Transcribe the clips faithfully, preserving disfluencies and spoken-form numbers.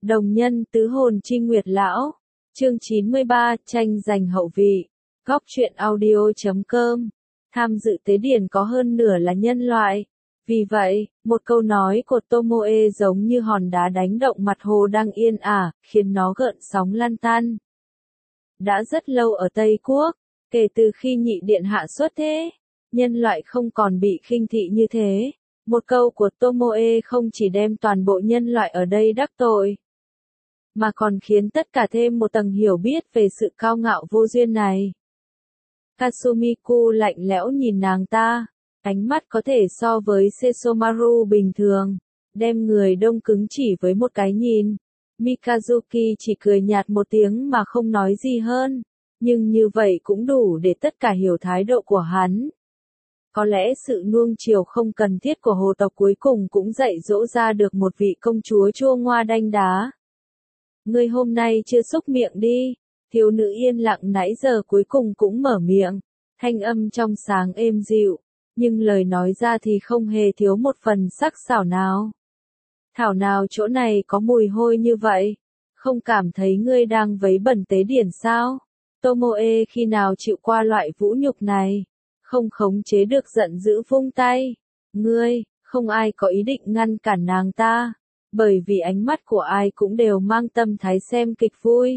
Đồng nhân tứ hồn trinh nguyệt lão. Chương chín mươi ba, tranh giành hậu vị. Góc truyện audio.com. Tham dự tế điển có hơn nửa là nhân loại. Vì vậy, một câu nói của Tomoe giống như hòn đá đánh động mặt hồ đang yên ả, khiến nó gợn sóng lan tan. Đã rất lâu ở Tây Quốc, kể từ khi nhị điện hạ xuất thế, nhân loại không còn bị khinh thị như thế. Một câu của Tomoe không chỉ đem toàn bộ nhân loại ở đây đắc tội, mà còn khiến tất cả thêm một tầng hiểu biết về sự cao ngạo vô duyên này. Kasumiku lạnh lẽo nhìn nàng ta, ánh mắt có thể so với Sesomaru bình thường, đem người đông cứng chỉ với một cái nhìn. Mikazuki chỉ cười nhạt một tiếng mà không nói gì hơn, nhưng như vậy cũng đủ để tất cả hiểu thái độ của hắn. Có lẽ sự nuông chiều không cần thiết của hồ tộc cuối cùng cũng dạy dỗ ra được một vị công chúa chua ngoa đanh đá. Ngươi hôm nay chưa xúc miệng đi, thiếu nữ yên lặng nãy giờ cuối cùng cũng mở miệng, thanh âm trong sáng êm dịu, nhưng lời nói ra thì không hề thiếu một phần sắc sảo nào. Thảo nào chỗ này có mùi hôi như vậy, không cảm thấy ngươi đang vấy bẩn tế điển sao? Tomoe khi nào chịu qua loại vũ nhục này, không khống chế được giận dữ vung tay. Ngươi, không ai có ý định ngăn cản nàng ta, bởi vì ánh mắt của ai cũng đều mang tâm thái xem kịch vui.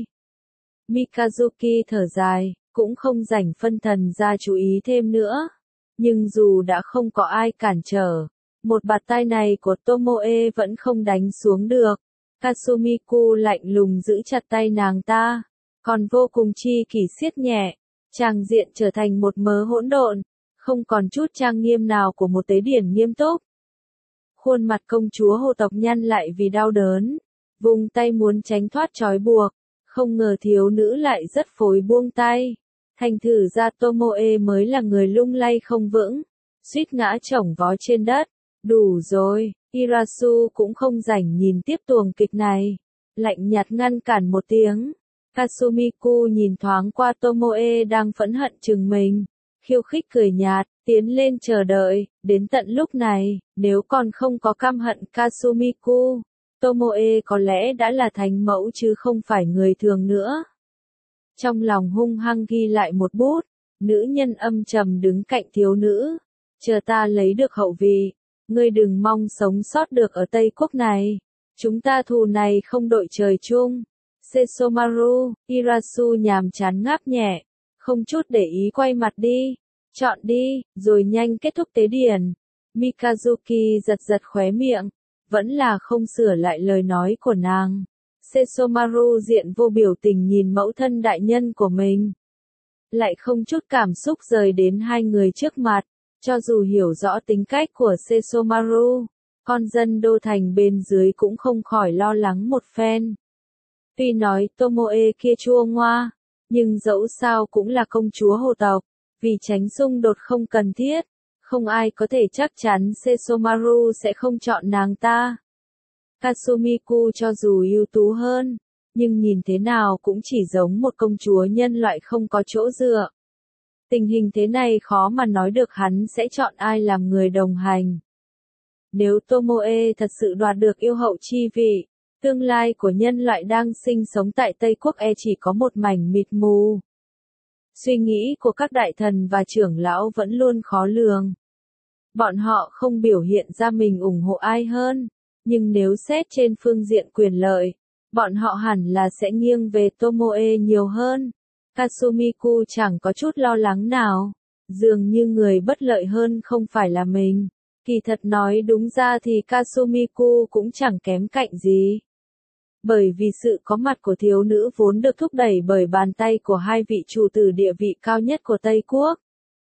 Mikazuki thở dài, cũng không rảnh phân thần ra chú ý thêm nữa. Nhưng dù đã không có ai cản trở, một bạt tai này của Tomoe vẫn không đánh xuống được. Kasumiku lạnh lùng giữ chặt tay nàng ta, còn vô cùng chi kỷ siết nhẹ. Tràng diện trở thành một mớ hỗn độn, không còn chút trang nghiêm nào của một tế điển nghiêm túc. Khuôn mặt công chúa hồ tộc nhăn lại vì đau đớn, vùng tay muốn tránh thoát trói buộc, không ngờ thiếu nữ lại rất phối buông tay. Thành thử ra Tomoe mới là người lung lay không vững, suýt ngã chổng vó trên đất. Đủ rồi, Irasu cũng không rảnh nhìn tiếp tuồng kịch này, lạnh nhạt ngăn cản một tiếng. Kasumiku nhìn thoáng qua Tomoe đang phẫn hận chừng mình, khiêu khích cười nhạt, tiến lên chờ đợi. Đến tận lúc này, nếu còn không có căm hận Kasumiku, Tomoe có lẽ đã là thánh mẫu chứ không phải người thường nữa. Trong lòng hung hăng ghi lại một bút, nữ nhân âm trầm đứng cạnh thiếu nữ. Chờ ta lấy được hậu vị, ngươi đừng mong sống sót được ở Tây Quốc này. Chúng ta thù này không đội trời chung. Sesomaru, Irasu nhàm chán ngáp nhẹ, không chút để ý quay mặt đi. Chọn đi, rồi nhanh kết thúc tế điển. Mikazuki giật giật khóe miệng, vẫn là không sửa lại lời nói của nàng. Sesomaru diện vô biểu tình nhìn mẫu thân đại nhân của mình, lại không chút cảm xúc rời đến hai người trước mặt. Cho dù hiểu rõ tính cách của Sesomaru, con dân đô thành bên dưới cũng không khỏi lo lắng một phen. Tuy nói Tomoe kia chua ngoa, nhưng dẫu sao cũng là công chúa hồ tộc, vì tránh xung đột không cần thiết, không ai có thể chắc chắn Sesomaru sẽ không chọn nàng ta. Kasumiku cho dù ưu tú hơn, nhưng nhìn thế nào cũng chỉ giống một công chúa nhân loại không có chỗ dựa. Tình hình thế này khó mà nói được hắn sẽ chọn ai làm người đồng hành. Nếu Tomoe thật sự đoạt được yêu hậu chi vị, tương lai của nhân loại đang sinh sống tại Tây Quốc e chỉ có một mảnh mịt mù. Suy nghĩ của các đại thần và trưởng lão vẫn luôn khó lường. Bọn họ không biểu hiện ra mình ủng hộ ai hơn, nhưng nếu xét trên phương diện quyền lợi, bọn họ hẳn là sẽ nghiêng về Tomoe nhiều hơn. Kasumiku chẳng có chút lo lắng nào, dường như người bất lợi hơn không phải là mình. Kỳ thật nói đúng ra thì Kasumiku cũng chẳng kém cạnh gì. Bởi vì sự có mặt của thiếu nữ vốn được thúc đẩy bởi bàn tay của hai vị chủ tử địa vị cao nhất của Tây Quốc.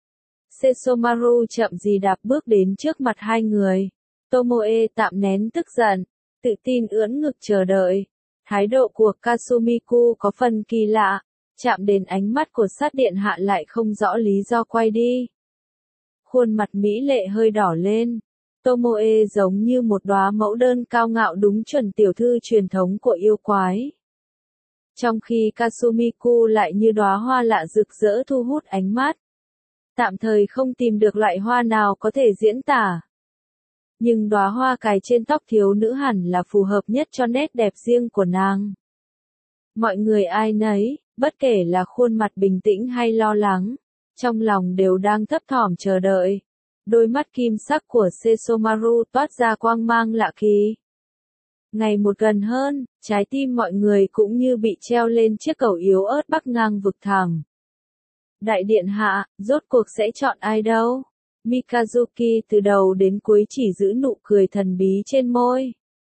Sesomaru chậm gì đạp bước đến trước mặt hai người. Tomoe tạm nén tức giận, tự tin ưỡn ngực chờ đợi. Thái độ của Kasumiku có phần kỳ lạ, chạm đến ánh mắt của sát điện hạ lại không rõ lý do quay đi. Khuôn mặt mỹ lệ hơi đỏ lên. Tomoe giống như một đóa mẫu đơn cao ngạo đúng chuẩn tiểu thư truyền thống của yêu quái. Trong khi Kasumiku lại như đóa hoa lạ rực rỡ thu hút ánh mắt. Tạm thời không tìm được loại hoa nào có thể diễn tả. nhưng đóa hoa cài trên tóc thiếu nữ hẳn là phù hợp nhất cho nét đẹp riêng của nàng. Mọi người ai nấy, bất kể là khuôn mặt bình tĩnh hay lo lắng, trong lòng đều đang thấp thỏm chờ đợi. Đôi mắt kim sắc của Sesomaru toát ra quang mang lạ kỳ. Ngày một gần hơn, trái tim mọi người cũng như bị treo lên chiếc cầu yếu ớt bắc ngang vực thẳm. Đại điện hạ, rốt cuộc sẽ chọn ai đâu? Mikazuki từ đầu đến cuối chỉ giữ nụ cười thần bí trên môi.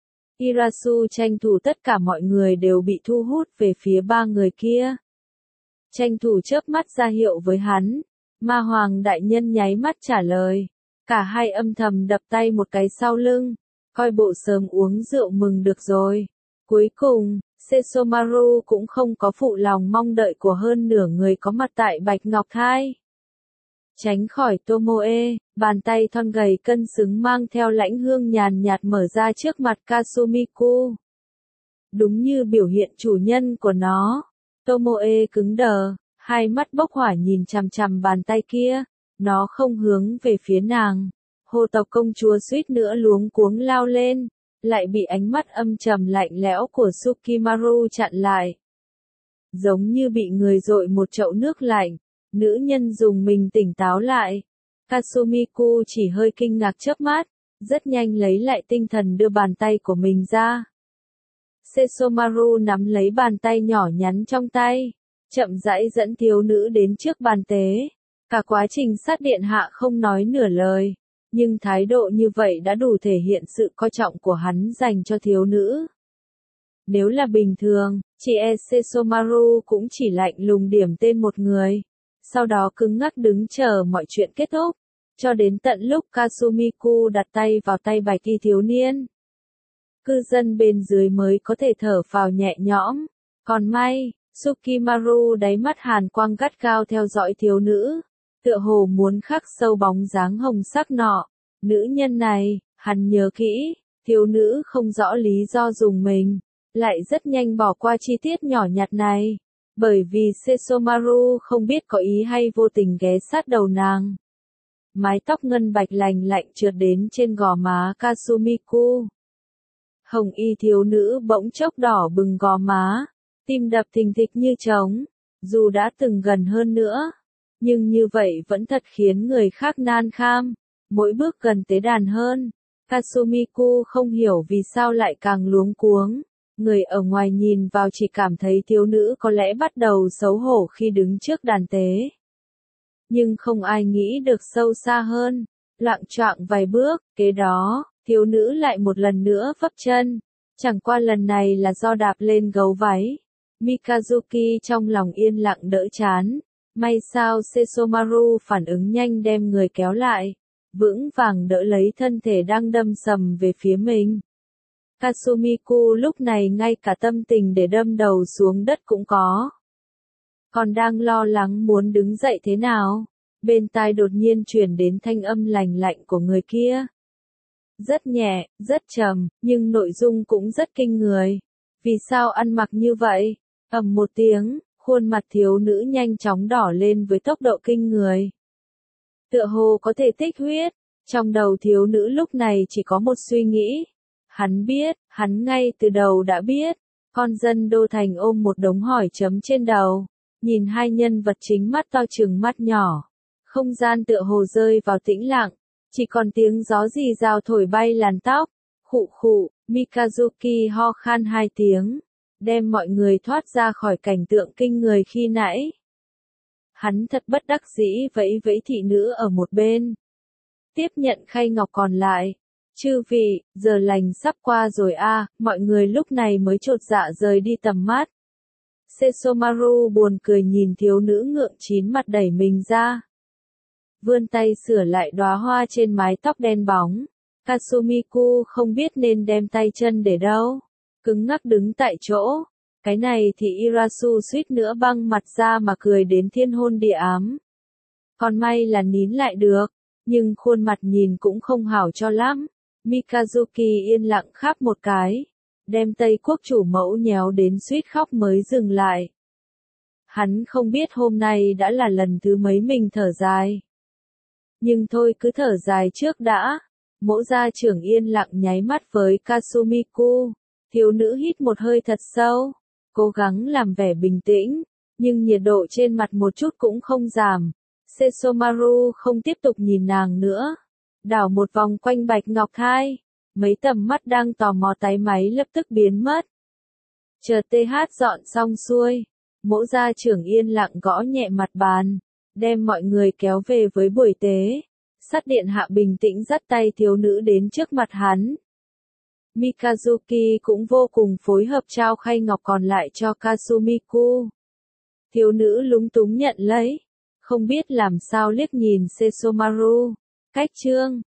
Irasu tranh thủ tất cả mọi người đều bị thu hút về phía ba người kia. Tranh thủ chớp mắt ra hiệu với hắn. Ma Hoàng đại nhân nháy mắt trả lời. Cả hai âm thầm đập tay một cái sau lưng. Coi bộ sớm uống rượu mừng được rồi. Cuối cùng, Sesomaru cũng không có phụ lòng mong đợi của hơn nửa người có mặt tại Bạch Ngọc Thai. Tránh khỏi Tomoe, bàn tay thon gầy cân xứng mang theo lãnh hương nhàn nhạt mở ra trước mặt Kasumiku. Đúng như biểu hiện chủ nhân của nó, Tomoe cứng đờ, hai mắt bốc hỏa nhìn chằm chằm bàn tay kia, nó không hướng về phía nàng. Hồ tộc công chúa suýt nữa luống cuống lao lên, lại bị ánh mắt âm trầm lạnh lẽo của Tsukimaru chặn lại. Giống như bị người dội một chậu nước lạnh, nữ nhân dùng mình tỉnh táo lại. Kasumiku chỉ hơi kinh ngạc chớp mắt, rất nhanh lấy lại tinh thần đưa bàn tay của mình ra. Sesomaru nắm lấy bàn tay nhỏ nhắn trong tay, chậm rãi dẫn thiếu nữ đến trước bàn tế. Cả quá trình sát điện hạ không nói nửa lời, nhưng thái độ như vậy đã đủ thể hiện sự coi trọng của hắn dành cho thiếu nữ. Nếu là bình thường, chị e Sesomaru cũng chỉ lạnh lùng điểm tên một người, sau đó cứng ngắc đứng chờ mọi chuyện kết thúc, cho đến tận lúc Kasumiku đặt tay vào tay bạch y thiếu niên. Cư dân bên dưới mới có thể thở phào nhẹ nhõm. Còn may, Tsukimaru đáy mắt hàn quang gắt gao theo dõi thiếu nữ, tựa hồ muốn khắc sâu bóng dáng hồng sắc nọ. Nữ nhân này, hắn nhớ kỹ, thiếu nữ không rõ lý do dùng mình, lại rất nhanh bỏ qua chi tiết nhỏ nhặt này, bởi vì Sesomaru không biết có ý hay vô tình ghé sát đầu nàng. Mái tóc ngân bạch lành lạnh trượt đến trên gò má Kasumiku. Hồng y thiếu nữ bỗng chốc đỏ bừng gò má, tim đập thình thịch như trống, dù đã từng gần hơn nữa, nhưng như vậy vẫn thật khiến người khác nan kham. Mỗi bước gần tế đàn hơn, Kasumiku không hiểu vì sao lại càng luống cuống. Người ở ngoài nhìn vào chỉ cảm thấy thiếu nữ có lẽ bắt đầu xấu hổ khi đứng trước đàn tế. Nhưng không ai nghĩ được sâu xa hơn, loạng choạng vài bước, kế đó, thiếu nữ lại một lần nữa vấp chân. Chẳng qua lần này là do đạp lên gấu váy. Mikazuki trong lòng yên lặng đỡ chán. May sao Sesomaru phản ứng nhanh đem người kéo lại, vững vàng đỡ lấy thân thể đang đâm sầm về phía mình. Kasumiku lúc này ngay cả tâm tình để đâm đầu xuống đất cũng có. Còn đang lo lắng muốn đứng dậy thế nào, bên tai đột nhiên truyền đến thanh âm lành lạnh của người kia. Rất nhẹ, rất trầm, nhưng nội dung cũng rất kinh người. Vì sao ăn mặc như vậy? Ầm một tiếng, khuôn mặt thiếu nữ nhanh chóng đỏ lên với tốc độ kinh người. Tựa hồ có thể tích huyết, trong đầu thiếu nữ lúc này chỉ có một suy nghĩ. Hắn biết, hắn ngay từ đầu đã biết. Con dân đô thành ôm một đống hỏi chấm trên đầu, nhìn hai nhân vật chính mắt to trừng mắt nhỏ. Không gian tựa hồ rơi vào tĩnh lặng, chỉ còn tiếng gió rì rào thổi bay làn tóc. Khụ khụ, Mikazuki ho khan hai tiếng, đem mọi người thoát ra khỏi cảnh tượng kinh người khi nãy. Hắn thật bất đắc dĩ vẫy vẫy thị nữ ở một bên. Tiếp nhận khay ngọc còn lại. Chư vị, giờ lành sắp qua rồi a, à, mọi người lúc này mới chột dạ rời đi tầm mắt. Sesomaru buồn cười nhìn thiếu nữ ngượng chín mặt đẩy mình ra. Vươn tay sửa lại đóa hoa trên mái tóc đen bóng. Kasumiku không biết nên đem tay chân để đâu. Cứng ngắc đứng tại chỗ. Cái này thì Irasu suýt nữa băng mặt ra mà cười đến thiên hôn địa ám. Còn may là nín lại được, nhưng khuôn mặt nhìn cũng không hảo cho lắm. Mikazuki yên lặng khắp một cái, đem Tây Quốc chủ mẫu nhéo đến suýt khóc mới dừng lại. Hắn không biết hôm nay đã là lần thứ mấy mình thở dài. Nhưng thôi cứ thở dài trước đã. Mỗ gia trưởng yên lặng nháy mắt với Kasumiku. Thiếu nữ hít một hơi thật sâu, cố gắng làm vẻ bình tĩnh, nhưng nhiệt độ trên mặt một chút cũng không giảm. Sesomaru không tiếp tục nhìn nàng nữa, đảo một vòng quanh bạch ngọc thai, mấy tầm mắt đang tò mò táy máy lập tức biến mất. Chờ tê hát dọn xong xuôi, mỗ gia trưởng yên lặng gõ nhẹ mặt bàn, đem mọi người kéo về với buổi tế. Sát điện hạ bình tĩnh dắt tay thiếu nữ đến trước mặt hắn. Mikazuki cũng vô cùng phối hợp trao khay ngọc còn lại cho Kasumiku. Thiếu nữ lúng túng nhận lấy, không biết làm sao liếc nhìn Sesomaru. Cách chương